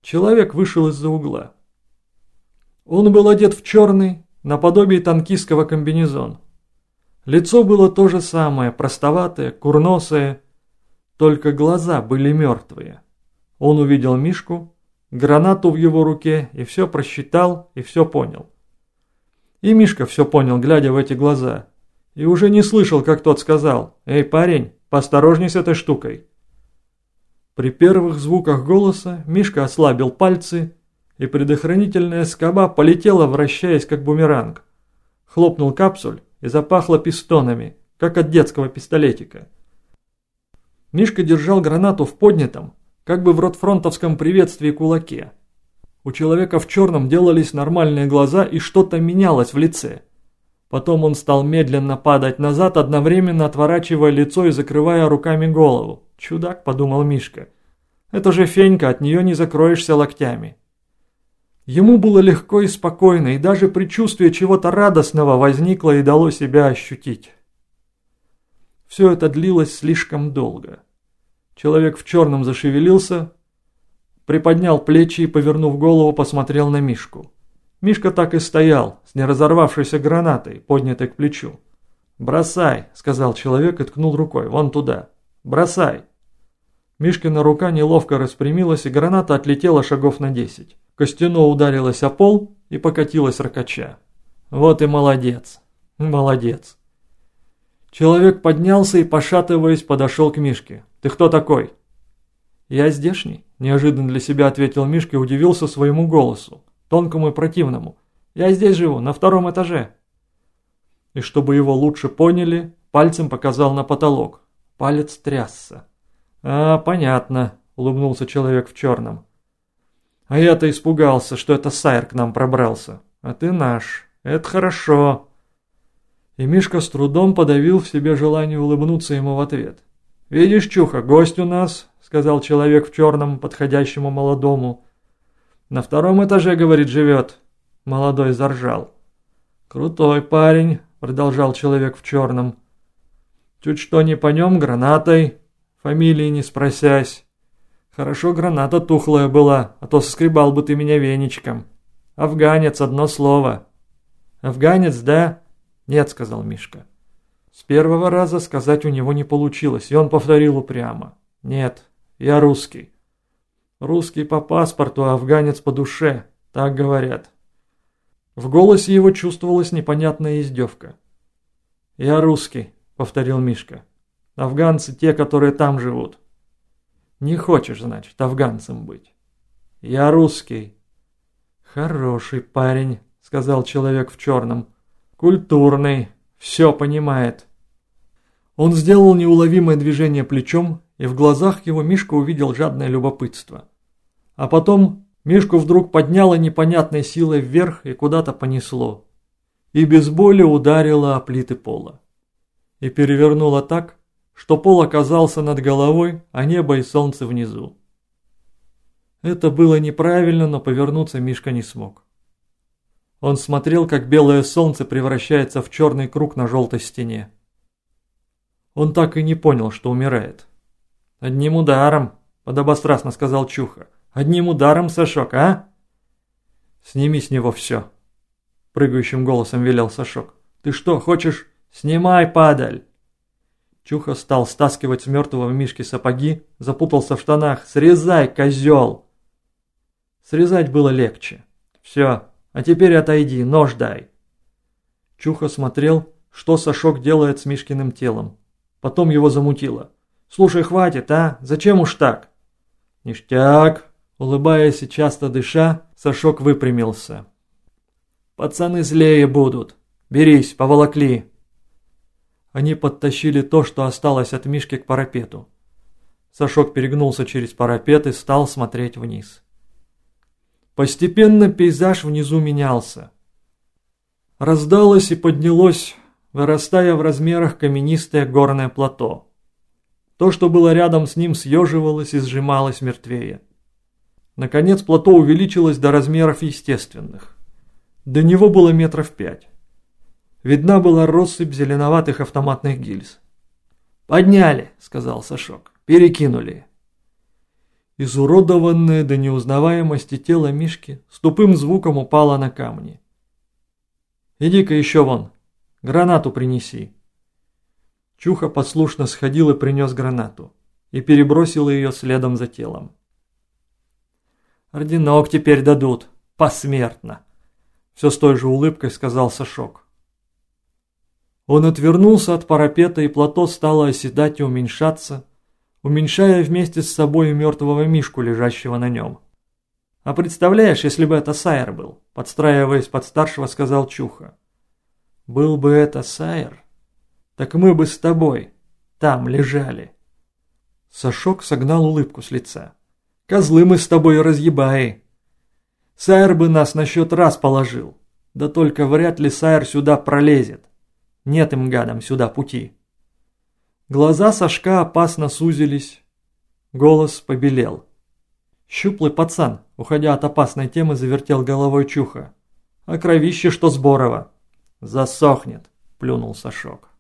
Человек вышел из-за угла. Он был одет в черный, наподобие танкистского комбинезон. Лицо было то же самое, простоватое, курносое, только глаза были мертвые. Он увидел Мишку, гранату в его руке, и все просчитал, и все понял. И Мишка все понял, глядя в эти глаза, и уже не слышал, как тот сказал: «Эй, парень, поосторожней с этой штукой». При первых звуках голоса Мишка ослабил пальцы, и предохранительная скоба полетела, вращаясь как бумеранг. Хлопнул капсуль и запахло пистонами, как от детского пистолетика. Мишка держал гранату в поднятом, как бы в ротфронтовском приветствии кулаке. У человека в черном делались нормальные глаза, и что-то менялось в лице. Потом он стал медленно падать назад, одновременно отворачивая лицо и закрывая руками голову. «Чудак», — подумал Мишка. «Это же фенька, от нее не закроешься локтями». Ему было легко и спокойно, и даже предчувствие чего-то радостного возникло и дало себя ощутить. Все это длилось слишком долго. Человек в черном зашевелился, приподнял плечи и, повернув голову, посмотрел на Мишку. Мишка так и стоял, с неразорвавшейся гранатой, поднятой к плечу. «Бросай», — сказал человек и ткнул рукой, — «вон туда. Бросай». Мишкина рука неловко распрямилась, и граната отлетела шагов на 10. Костяно ударилось о пол и покатилось ракача. «Вот и молодец, молодец». Человек поднялся и, пошатываясь, подошел к Мишке. «Ты кто такой?» «Я здешний», – неожиданно для себя ответил Мишка и удивился своему голосу, тонкому и противному. «Я здесь живу, на 2-м этаже». И чтобы его лучше поняли, пальцем показал на потолок. Палец трясся. «А, понятно», – улыбнулся человек в черном. «А я-то испугался, что это Сайр к нам пробрался. А ты наш. Это хорошо». И Мишка с трудом подавил в себе желание улыбнуться ему в ответ. «Видишь, Чуха, гость у нас», — сказал человек в черном, подходящему молодому. «На 2-м этаже, говорит, живет». Молодой заржал. «Крутой парень», — продолжал человек в черном. «Чуть что не по нем, гранатой, фамилии не спросясь. Хорошо граната тухлая была, а то соскребал бы ты меня веничком. Афганец, одно слово». «Афганец, да?» «Нет», — сказал Мишка. С первого раза сказать у него не получилось, и он повторил упрямо. «Нет, я русский». «Русский по паспорту, а афганец по душе», так говорят. В голосе его чувствовалась непонятная издевка. «Я русский», — повторил Мишка. «Афганцы те, которые там живут». «Не хочешь, значит, афганцем быть?» «Я русский». «Хороший парень», — сказал человек в черном. «Культурный, все понимает». Он сделал неуловимое движение плечом, и в глазах его Мишка увидел жадное любопытство. А потом Мишку вдруг подняло непонятной силой вверх и куда-то понесло. И без боли ударило о плиты пола. И перевернуло так, что пол оказался над головой, а небо и солнце внизу. Это было неправильно, но повернуться Мишка не смог. Он смотрел, как белое солнце превращается в черный круг на желтой стене. Он так и не понял, что умирает. «Одним ударом», – подобострастно сказал Чуха. «Одним ударом, Сашок, а?» «Сними с него все», – прыгающим голосом велел Сашок. «Ты что, хочешь? Снимай, падаль!» Чуха стал стаскивать с мертвого Мишки сапоги, запутался в штанах. «Срезай, козел!» Срезать было легче. «Все. А теперь отойди, нож дай». Чуха смотрел, что Сашок делает с Мишкиным телом. Потом его замутило. «Слушай, хватит, а? Зачем уж так?» «Ништяк!» Улыбаясь и часто дыша, Сашок выпрямился. «Пацаны злее будут. Берись, поволокли». Они подтащили то, что осталось от Мишки, к парапету. Сашок перегнулся через парапет и стал смотреть вниз. Постепенно пейзаж внизу менялся. Раздалось и поднялось, вырастая в размерах каменистое горное плато. То, что было рядом с ним, съеживалось и сжималось мертвее. Наконец плато увеличилось до размеров естественных. До него было 5 метров. Видна была россыпь зеленоватых автоматных гильз. «Подняли», — сказал Сашок, — «перекинули». Изуродованное до неузнаваемости тело Мишки с тупым звуком упало на камни. «Иди-ка еще вон, гранату принеси». Чуха послушно сходил и принес гранату, и перебросил ее следом за телом. «Орденок теперь дадут, посмертно», — все с той же улыбкой сказал Сашок. Он отвернулся от парапета, и плато стало оседать и уменьшаться, уменьшая вместе с собой мертвого Мишку, лежащего на нем. «А представляешь, если бы это Сайер был?» – подстраиваясь под старшего, сказал Чуха. «Был бы это Сайер, так мы бы с тобой там лежали». Сашок согнал улыбку с лица. «Козлы мы с тобой разъебаи. Сайер бы нас на счет раз положил, да только вряд ли Сайер сюда пролезет. Нет им, гадам, сюда пути». Глаза Сашка опасно сузились, голос побелел. Щуплый пацан, уходя от опасной темы, завертел головой Чуха. «А кровище что с Борова?» «Засохнет», – плюнул Сашок.